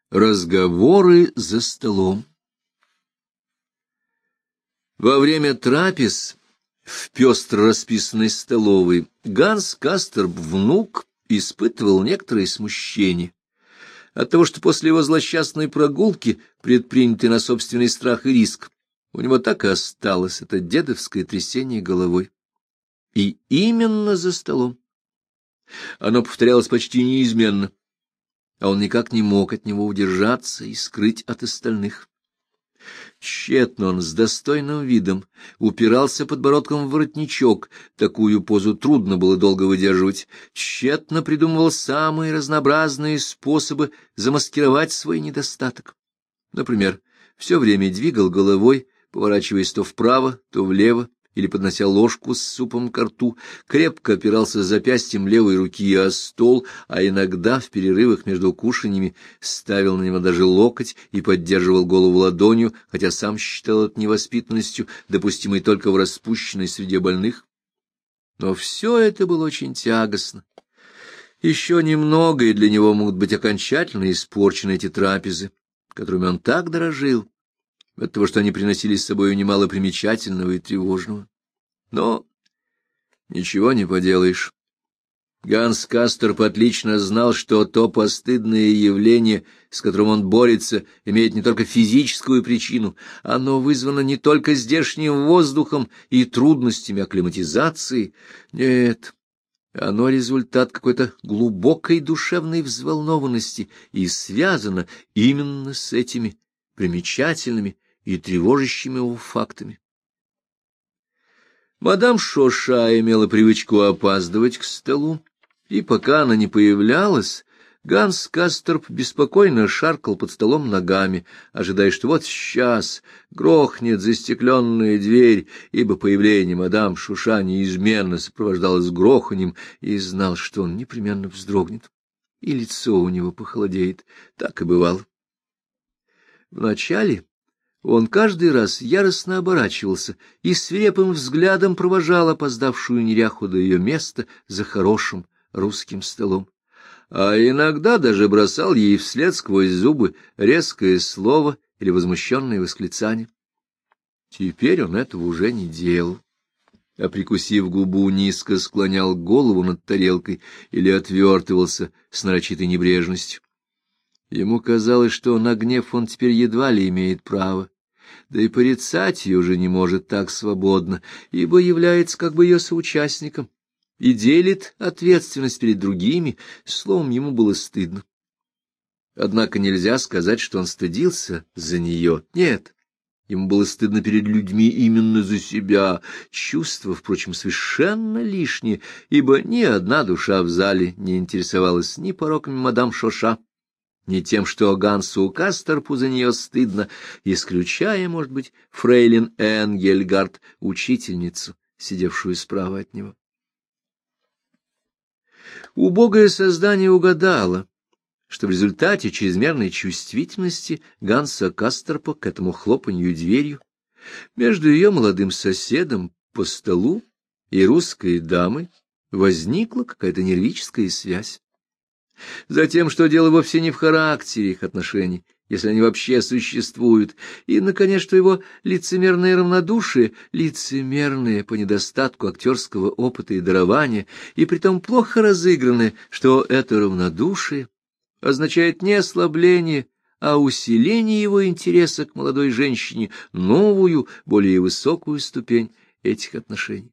Разговоры за столом. Во время трапез в пестро расписанной столовой Ганс Касторп, внук, испытывал некоторое смущение от того, что после его злосчастной прогулки, предпринятой на собственный страх и риск, у него так и осталось это дедовское трясение головой. И именно за столом. Оно повторялось почти неизменно, а он никак не мог от него удержаться и скрыть от остальных. Тщетно он с достойным видом упирался подбородком в воротничок, такую позу трудно было долго выдерживать, тщетно придумывал самые разнообразные способы замаскировать свой недостаток. Например, все время двигал головой, поворачиваясь то вправо, то влево, или поднося ложку с супом ко рту, крепко опирался запястьем левой руки о стол, а иногда в перерывах между кушаньями ставил на него даже локоть и поддерживал голову ладонью, хотя сам считал это невоспитанностью, допустимой только в распущенной среде больных. Но все это было очень тягостно. Еще немного, и для него могут быть окончательно испорчены эти трапезы, которыми он так дорожил, от того, что они приносили с собой немало примечательного и тревожного. Но ничего не поделаешь. Ганс Касторп отлично знал, что то постыдное явление, с которым он борется, имеет не только физическую причину, оно вызвано не только здешним воздухом и трудностями акклиматизации. Нет, оно результат какой-то глубокой душевной взволнованности и связано именно с этими примечательными и тревожащими его фактами. Мадам Шоша имела привычку опаздывать к столу, и пока она не появлялась, Ганс Касторп беспокойно шаркал под столом ногами, ожидая, что вот сейчас грохнет застекленная дверь, ибо появление мадам Шоша неизменно сопровождалось гроханьем, и знал, что он непременно вздрогнет, и лицо у него похолодеет. Так и бывало. Вначале он каждый раз яростно оборачивался и свирепым взглядом провожал опоздавшую неряху до ее места за хорошим русским столом, а иногда даже бросал ей вслед сквозь зубы резкое слово или возмущенное восклицание. Теперь он этого уже не делал, а, прикусив губу, низко склонял голову над тарелкой или отвертывался с нарочитой небрежностью. Ему казалось, что на гнев он теперь едва ли имеет право, да и порицать ее уже не может так свободно, ибо является как бы ее соучастником и делит ответственность перед другими, словом, ему было стыдно. Однако нельзя сказать, что он стыдился за нее. Нет, ему было стыдно перед людьми именно за себя, чувство, впрочем, совершенно лишнее, ибо ни одна душа в зале не интересовалась ни пороками мадам Шоша, не тем, что Гансу Касторпу за нее стыдно, исключая, может быть, фрейлин Энгельгард, учительницу, сидевшую справа от него. Убогое создание угадало, что в результате чрезмерной чувствительности Ганса Касторпа к этому хлопанью дверью между ее молодым соседом по столу и русской дамой возникла какая-то нервическая связь. Затем, что дело вовсе не в характере их отношений, если они вообще существуют, и, наконец, что его лицемерное равнодушие, лицемерное по недостатку актерского опыта и дарования, и притом плохо разыгранное, что это равнодушие означает не ослабление, а усиление его интереса к молодой женщине, новую, более высокую ступень этих отношений.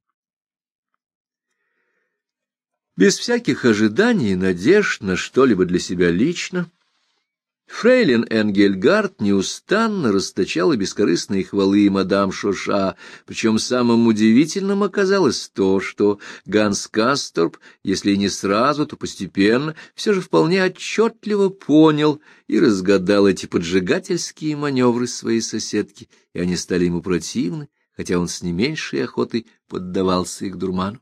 Без всяких ожиданий и надежд на что-либо для себя лично, фрейлин Энгельгард неустанно расточала бескорыстные хвалы мадам Шоша, причем самым удивительным оказалось то, что Ганс Касторп, если и не сразу, то постепенно, все же вполне отчетливо понял и разгадал эти поджигательские маневры своей соседки, и они стали ему противны, хотя он с не меньшей охотой поддавался их дурману.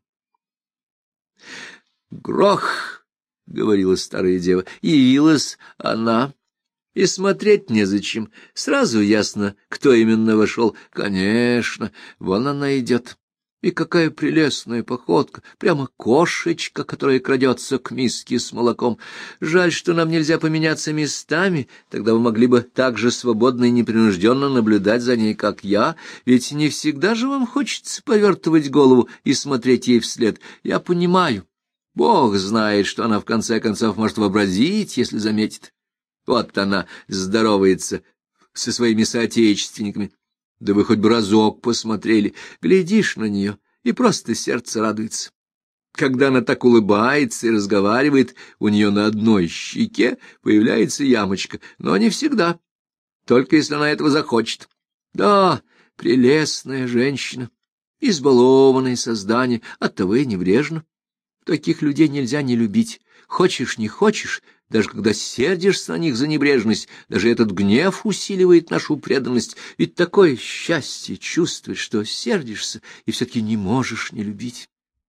«Грох!» — говорила старая дева, — явилась она. И смотреть незачем. Сразу ясно, кто именно вошел. Конечно, вон она идет. И какая прелестная походка, прямо кошечка, которая крадется к миске с молоком. Жаль, что нам нельзя поменяться местами, тогда вы могли бы так же свободно и непринужденно наблюдать за ней, как я, ведь не всегда же вам хочется повертывать голову и смотреть ей вслед. Я понимаю, Бог знает, что она в конце концов может вообразить, если заметит. Вот она здоровается со своими соотечественниками. Да вы хоть бы разок посмотрели, глядишь на нее, и просто сердце радуется. Когда она так улыбается и разговаривает, у нее на одной щеке появляется ямочка, но не всегда, только если она этого захочет. Да, прелестная женщина, избалованное создание, оттого и небрежно. Таких людей нельзя не любить, хочешь не хочешь. Даже когда сердишься на них за небрежность, даже этот гнев усиливает нашу преданность. Ведь такое счастье чувствовать, что сердишься и все-таки не можешь не любить.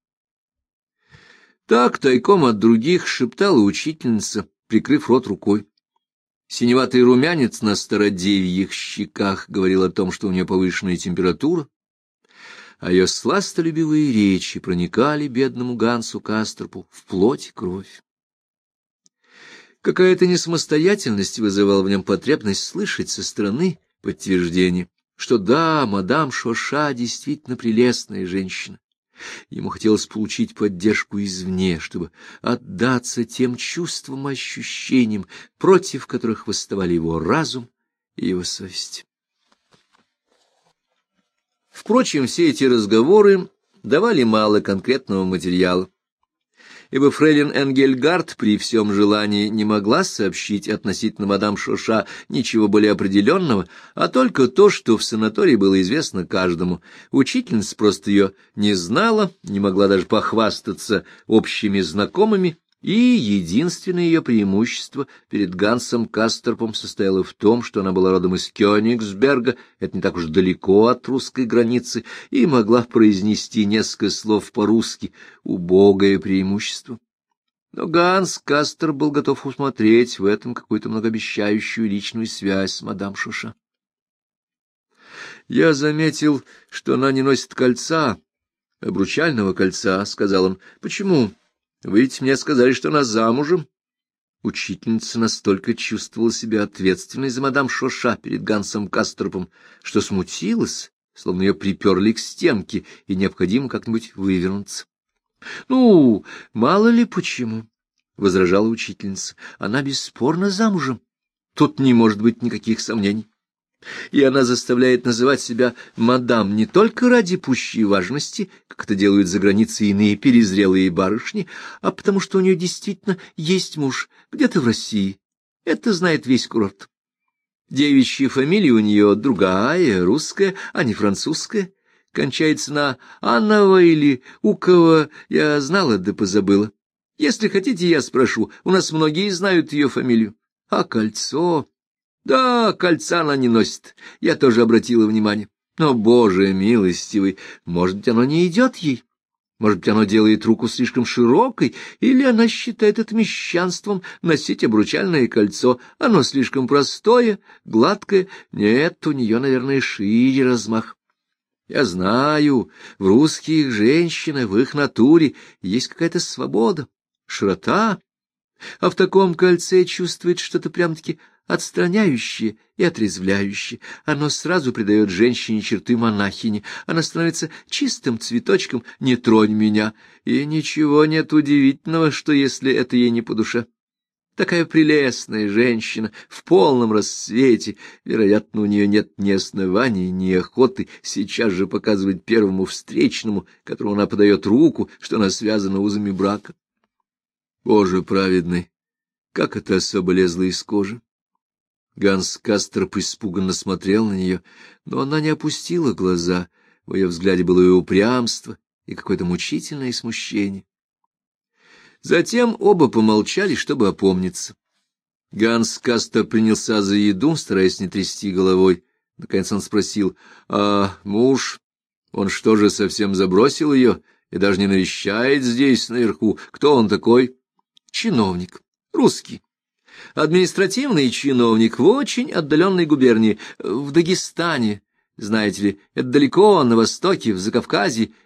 Так тайком от других шептала учительница, прикрыв рот рукой. Синеватый румянец на стародевьих щеках говорил о том, что у нее повышенная температура, а ее сластолюбивые речи проникали бедному Гансу Касторпу в плоть и кровь. Какая-то несамостоятельность вызывала в нем потребность слышать со стороны подтверждение, что да, мадам Шоша действительно прелестная женщина. Ему хотелось получить поддержку извне, чтобы отдаться тем чувствам и ощущениям, против которых восставали его разум и его совесть. Впрочем, все эти разговоры давали мало конкретного материала, ибо фрейлин Энгельгард при всем желании не могла сообщить относительно мадам Шоша ничего более определенного, а только то, что в санатории было известно каждому. Учительница просто ее не знала, не могла даже похвастаться общими знакомыми, и единственное ее преимущество перед Гансом Касторпом состояло в том, что она была родом из Кёнигсберга, это не так уж далеко от русской границы, и могла произнести несколько слов по-русски, убогое преимущество. Но Ганс Касторп был готов усмотреть в этом какую-то многообещающую личную связь с мадам Шоша. «Я заметил, что она не носит кольца, обручального кольца», — сказал он. «Почему? Вы ведь мне сказали, что она замужем». Учительница настолько чувствовала себя ответственной за мадам Шоша перед Гансом Касторпом, что смутилась, словно ее приперли к стенке, и необходимо как-нибудь вывернуться. — Ну, мало ли почему, — возражала учительница, — она бесспорно замужем. Тут не может быть никаких сомнений. И она заставляет называть себя мадам не только ради пущей важности, как это делают за границей иные перезрелые барышни, а потому что у нее действительно есть муж где-то в России. Это знает весь курорт. Девичья фамилия у нее другая, русская, а не французская. Кончается на Аннова или Укова, я знала, да позабыла. Если хотите, я спрошу, у нас многие знают ее фамилию. А кольцо... Да, кольца она не носит, я тоже обратила внимание. Но, Боже милостивый, может быть, оно не идет ей? Может быть, оно делает руку слишком широкой, или она считает это мещанством носить обручальное кольцо? Оно слишком простое, гладкое. Нет, у нее, наверное, шире размах. Я знаю, в русских женщинах, в их натуре есть какая-то свобода, широта, а в таком кольце чувствует что-то прям-таки отстраняющее и отрезвляющее. Оно сразу придает женщине черты монахини. Она становится чистым цветочком «не тронь меня». И ничего нет удивительного, что если это ей не по душе. Такая прелестная женщина, в полном расцвете, вероятно, у нее нет ни оснований, ни охоты сейчас же показывать первому встречному, которому она подает руку, что она связана узами брака. Боже праведный, как это особо лезло из кожи! Ганс Касторп испуганно смотрел на нее, но она не опустила глаза, в ее взгляде было и упрямство, и какое-то мучительное смущение. Затем оба помолчали, чтобы опомниться. Ганс Касторп принялся за еду, стараясь не трясти головой. Наконец он спросил: «А муж, он что же, совсем забросил ее и даже не навещает здесь, наверху? Кто он такой?» «Чиновник, русский. Административный чиновник в очень отдаленной губернии, в Дагестане, знаете ли, это далеко, на востоке, в Закавказье,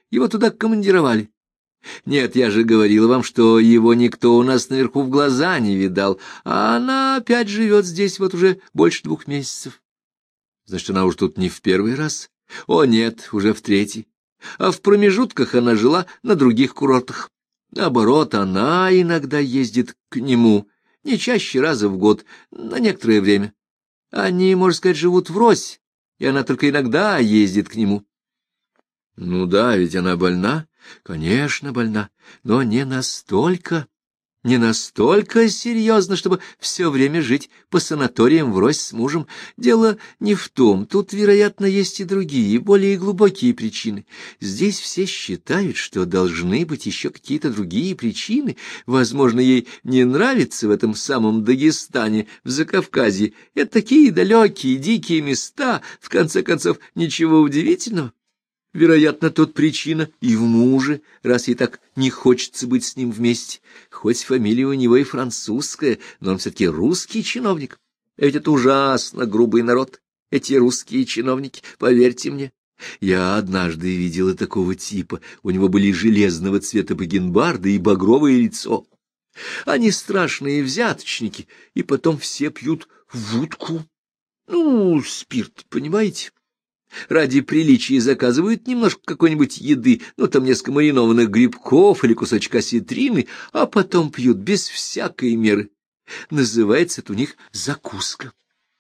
Его туда командировали. Нет, я же говорила вам, что его никто у нас наверху в глаза не видал, а она опять живет здесь вот уже больше 2 месяцев. Значит, она уж тут не в первый раз? О, нет, уже в 3. А в промежутках она жила на других курортах. Наоборот, она иногда ездит к нему, не чаще раза в год, на некоторое время. Они, можно сказать, живут врозь, и она только иногда ездит к нему. Ну да, ведь она больна. Конечно, больна, но не настолько серьезно, чтобы все время жить по санаториям врозь с мужем. Дело не в том, тут, вероятно, есть и другие, более глубокие причины. Здесь все считают, что должны быть еще какие-то другие причины. Возможно, ей не нравится в этом самом Дагестане, в Закавказье. Это такие далекие, дикие места, в конце концов, ничего удивительного. Вероятно, тут причина и в муже, раз ей так не хочется быть с ним вместе. Хоть фамилия у него и французская, но он все-таки русский чиновник. А ведь это ужасно грубый народ, эти русские чиновники, поверьте мне. Я однажды видела такого типа, у него были железного цвета бакенбарды и багровое лицо. Они страшные взяточники, и потом все пьют водку. Ну, спирт, понимаете? Ради приличия заказывают немножко какой-нибудь еды, ну, там несколько маринованных грибков или кусочка осетрины, а потом пьют без всякой меры. Называется это у них закуска.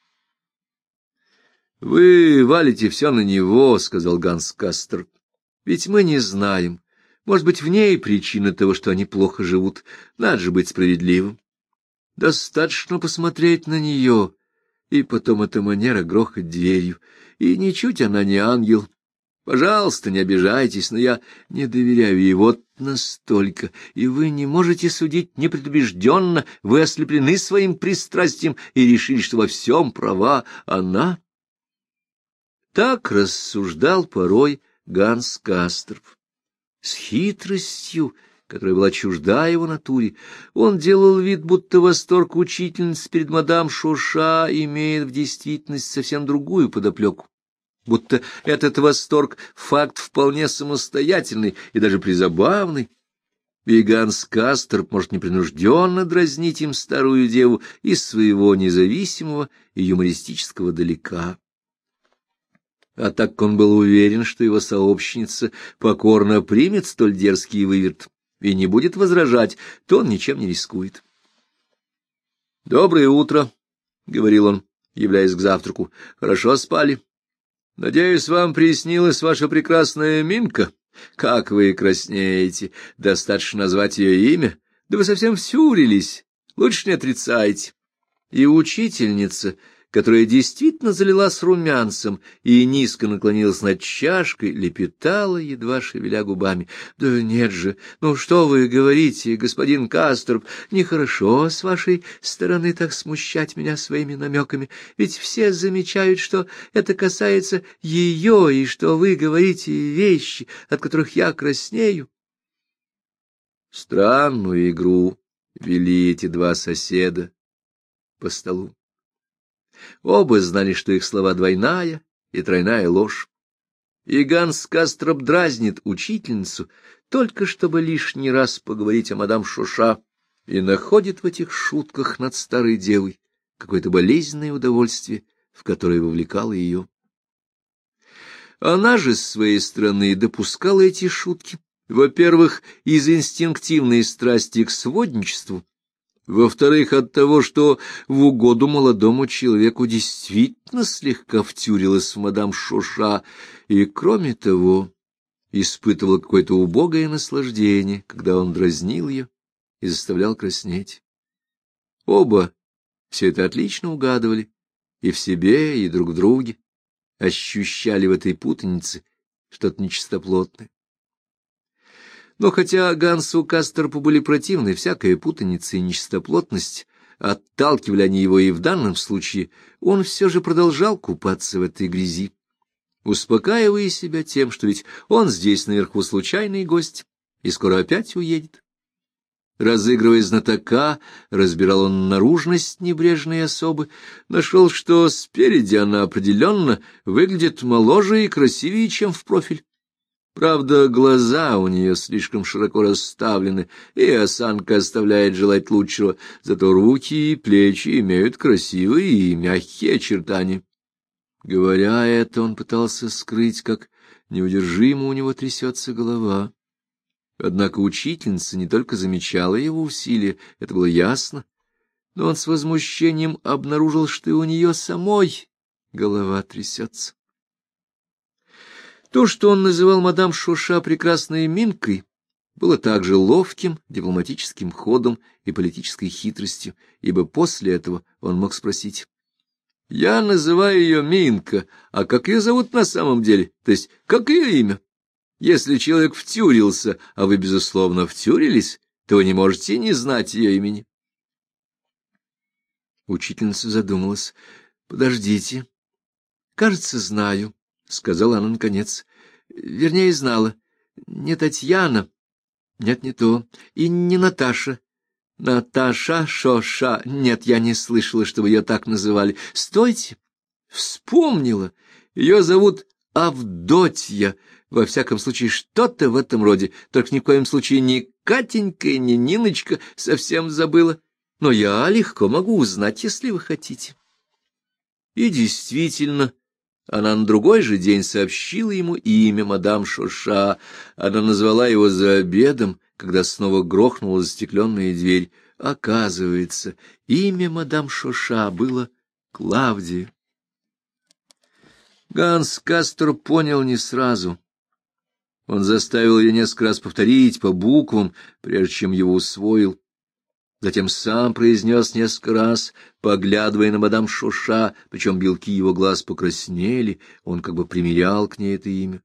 — Вы валите все на него, — сказал Ганс Кастер. — Ведь мы не знаем. Может быть, в ней причина того, что они плохо живут. Надо же быть справедливым. Достаточно посмотреть на нее, и потом эта манера грохать дверью. И ничуть она не ангел. Пожалуйста, не обижайтесь, но я не доверяю ей вот настолько, и вы не можете судить непредубежденно, вы ослеплены своим пристрастием и решили, что во всем права она. Так рассуждал порой Ганс Касторп. С хитростью, которая была чужда его натуре, он делал вид, будто восторг учительницы перед мадам Шоша имеет в действительности совсем другую подоплеку, будто этот восторг — факт вполне самостоятельный и даже призабавный, и Ганс Касторп может непринужденно дразнить им старую деву из своего независимого и юмористического далека. А так как он был уверен, что его сообщница покорно примет столь дерзкий выверт и не будет возражать, то он ничем не рискует. — Доброе утро, — говорил он, являясь к завтраку. — Хорошо спали? — Надеюсь, вам приснилась ваша прекрасная Минка? Как вы краснеете! Достаточно назвать ее имя? Да вы совсем всюрились. Лучше не отрицайте. И учительница, которая действительно залилась румянцем и низко наклонилась над чашкой, лепетала, едва шевеля губами. — Да нет же, ну что вы говорите, господин Касторп, нехорошо с вашей стороны так смущать меня своими намеками, ведь все замечают, что это касается ее, и что вы говорите вещи, от которых я краснею. Странную игру вели эти два соседа по столу. Оба знали, что их слова двойная и тройная ложь. И Ганс Касторп дразнит учительницу, только чтобы лишний раз поговорить о мадам Шоша, и находит в этих шутках над старой девой какое-то болезненное удовольствие, в которое вовлекало ее. Она же, с своей стороны, допускала эти шутки, во-первых, из инстинктивной страсти к сводничеству, во-вторых, от того, что в угоду молодому человеку действительно слегка втюрилась в мадам Шоша, и, кроме того, испытывал какое-то убогое наслаждение, когда он дразнил ее и заставлял краснеть. Оба все это отлично угадывали, и в себе, и друг в друге, ощущали в этой путанице что-то нечистоплотное. Но хотя Гансу Касторпу были противны всякая путаница и нечистоплотность, отталкивали они его и в данном случае, он все же продолжал купаться в этой грязи, успокаивая себя тем, что ведь он здесь наверху случайный гость и скоро опять уедет. Разыгрывая знатока, разбирал он наружность небрежной особы, нашел, что спереди она определенно выглядит моложе и красивее, чем в профиль. Правда, глаза у нее слишком широко расставлены, и осанка оставляет желать лучшего, зато руки и плечи имеют красивые и мягкие очертания. Говоря это, он пытался скрыть, как неудержимо у него трясется голова. Однако учительница не только замечала его усилия, это было ясно, но он с возмущением обнаружил, что и у нее самой голова трясется. То, что он называл мадам Шоша прекрасной Минкой, было также ловким дипломатическим ходом и политической хитростью, ибо после этого он мог спросить: «Я называю ее Минка, а как ее зовут на самом деле? То есть, как ее имя? Если человек втюрился, а вы, безусловно, втюрились, то вы не можете не знать ее имени». Учительница задумалась. «Подождите. Кажется, знаю», — сказала она наконец. «Вернее, знала. Не Татьяна. Нет, не то. И не Наташа. Наташа Шоша. Нет, я не слышала, чтобы ее так называли. Стойте. Вспомнила. Ее зовут Авдотья. Во всяком случае, что-то в этом роде. Только ни в коем случае не Катенька и не Ниночка. Совсем забыла. Но я легко могу узнать, если вы хотите». И действительно, она на другой же день сообщила ему имя мадам Шоша. Она назвала его за обедом, когда снова грохнула застекленная дверь. Оказывается, имя мадам Шоша было Клавдия. Ганс Кастер понял не сразу. Он заставил ее несколько раз повторить по буквам, прежде чем его усвоил. Затем сам произнес несколько раз, поглядывая на мадам Шоша, причем белки его глаз покраснели, он как бы примерял к ней это имя.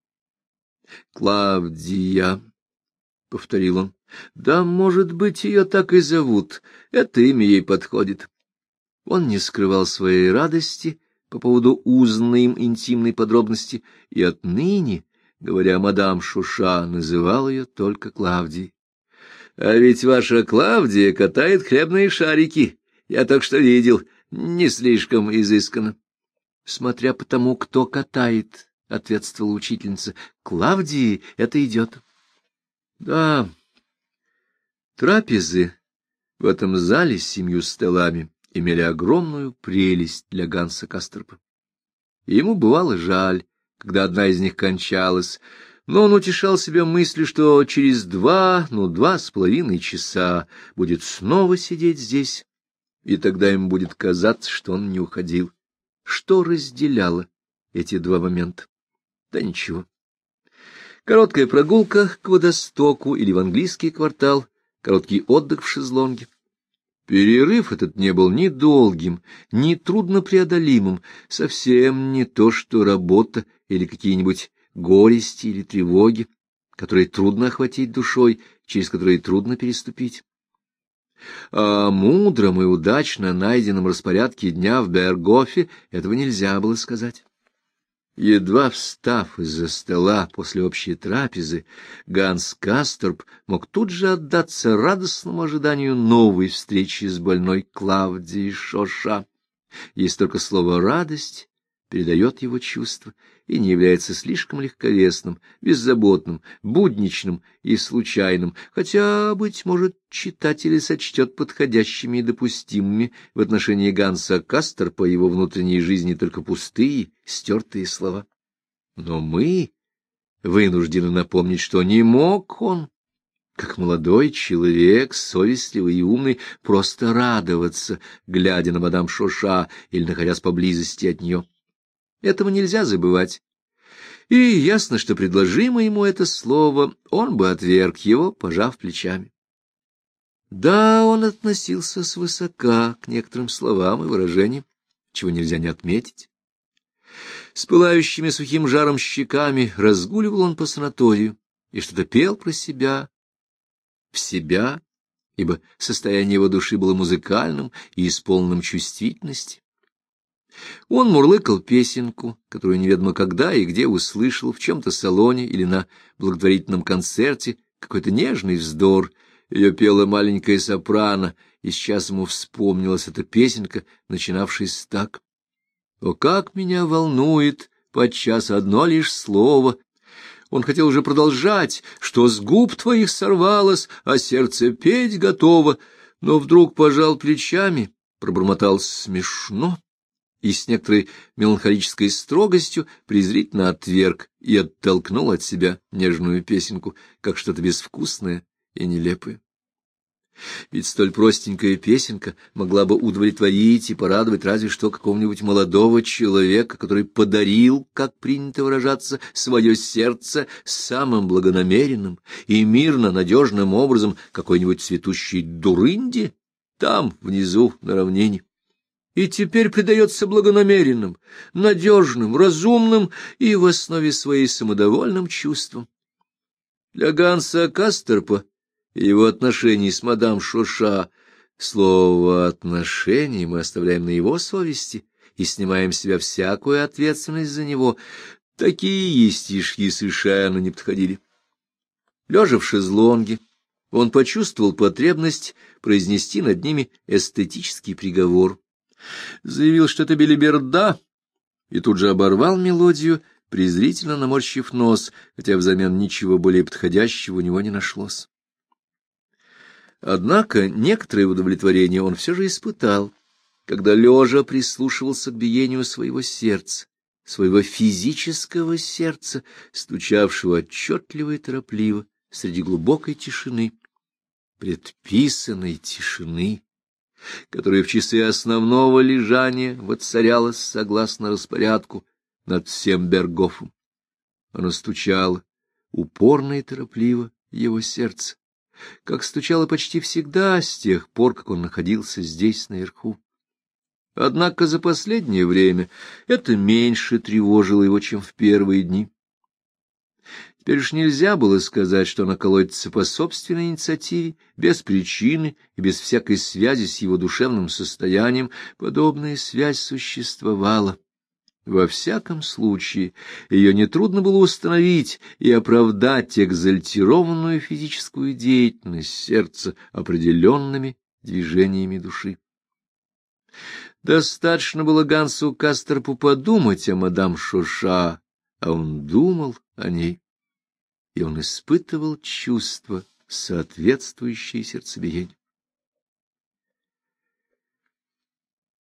«Клавдия», — повторил он, — «да, может быть, ее так и зовут, это имя ей подходит». Он не скрывал своей радости по поводу узнанной им интимной подробности, и отныне, говоря мадам Шоша, называл ее только Клавдией. «А ведь ваша Клавдия катает хлебные шарики. Я только что видел. Не слишком изысканно». «Смотря по тому, кто катает», — ответствовала учительница. «Клавдии это идет». Да, трапезы в этом зале с 7 столами имели огромную прелесть для Ганса Кастерпа. Ему бывало жаль, когда одна из них кончалась, но он утешал себя мыслью, что через 2,5 часа будет снова сидеть здесь, и тогда ему будет казаться, что он не уходил. Что разделяло эти два момента? Да ничего. Короткая прогулка к водостоку или в английский квартал, короткий отдых в шезлонге. Перерыв этот не был ни долгим, ни труднопреодолимым, совсем не то, что работа или какие-нибудь горести или тревоги, которые трудно охватить душой, через которые трудно переступить. О мудром и удачно найденном распорядке дня в Бергофе этого нельзя было сказать. Едва встав из-за стола после общей трапезы, Ганс Касторп мог тут же отдаться радостному ожиданию новой встречи с больной Клавдией Шоша. Есть только слово «радость» передает его чувства и не является слишком легковесным, беззаботным, будничным и случайным, хотя, быть может, читатель сочтет подходящими и допустимыми в отношении Ганса Касторпа его внутренней жизни только пустые, стертые слова. Но мы вынуждены напомнить, что не мог он, как молодой человек, совестливый и умный, просто радоваться, глядя на мадам Шоша или находясь поблизости от нее. Этого нельзя забывать. И ясно, что предложимо ему это слово, он бы отверг его, пожав плечами. Да, он относился свысока к некоторым словам и выражениям, чего нельзя не отметить. С пылающими сухим жаром щеками разгуливал он по санаторию и что-то пел про себя, в себя, ибо состояние его души было музыкальным и исполненным чувствительности. Он мурлыкал песенку, которую неведомо когда и где услышал, в чем-то салоне или на благотворительном концерте, какой-то нежный вздор. Ее пела маленькая сопрано, и сейчас ему вспомнилась эта песенка, начинавшаяся так: «О, как меня волнует подчас одно лишь слово! Он хотел уже продолжать, что с губ твоих сорвалось, а сердце петь готово, но вдруг пожал плечами, пробормотал смешно и с некоторой меланхолической строгостью презрительно отверг и оттолкнул от себя нежную песенку, как что-то безвкусное и нелепое. Ведь столь простенькая песенка могла бы удовлетворить и порадовать разве что какого-нибудь молодого человека, который подарил, как принято выражаться, свое сердце самым благонамеренным и мирно-надежным образом какой-нибудь цветущей дурынде там, внизу, на равнине. И теперь предается благонамеренным, надежным, разумным и в основе своей самодовольным чувствам. Для Ганса Касторпа и его отношений с мадам Шоша слово «отношения» мы оставляем на его совести и снимаем с себя всякую ответственность за него. Такие стишки совершенно не подходили. Лежа в шезлонге, он почувствовал потребность произнести над ними эстетический приговор. Заявил, что это белиберда, и тут же оборвал мелодию, презрительно наморщив нос, хотя взамен ничего более подходящего у него не нашлось. Однако некоторое удовлетворение он все же испытал, когда лежа прислушивался к биению своего сердца, своего физического сердца, стучавшего отчетливо и торопливо среди глубокой тишины, предписанной тишины, которая в часы основного лежания воцарялась согласно распорядку над всем Бергофом. Оно стучало упорно и торопливо его сердце, как стучало почти всегда с тех пор, как он находился здесь наверху. Однако за последнее время это меньше тревожило его, чем в первые дни. Теперь уж нельзя было сказать, что она колотится по собственной инициативе, без причины и без всякой связи с его душевным состоянием. Подобная связь существовала. Во всяком случае, ее нетрудно было установить и оправдать экзальтированную физическую деятельность сердца определенными движениями души. Достаточно было Гансу Касторпу подумать о мадам Шоша, а он думал о ней, и он испытывал чувство, соответствующее сердцебиению.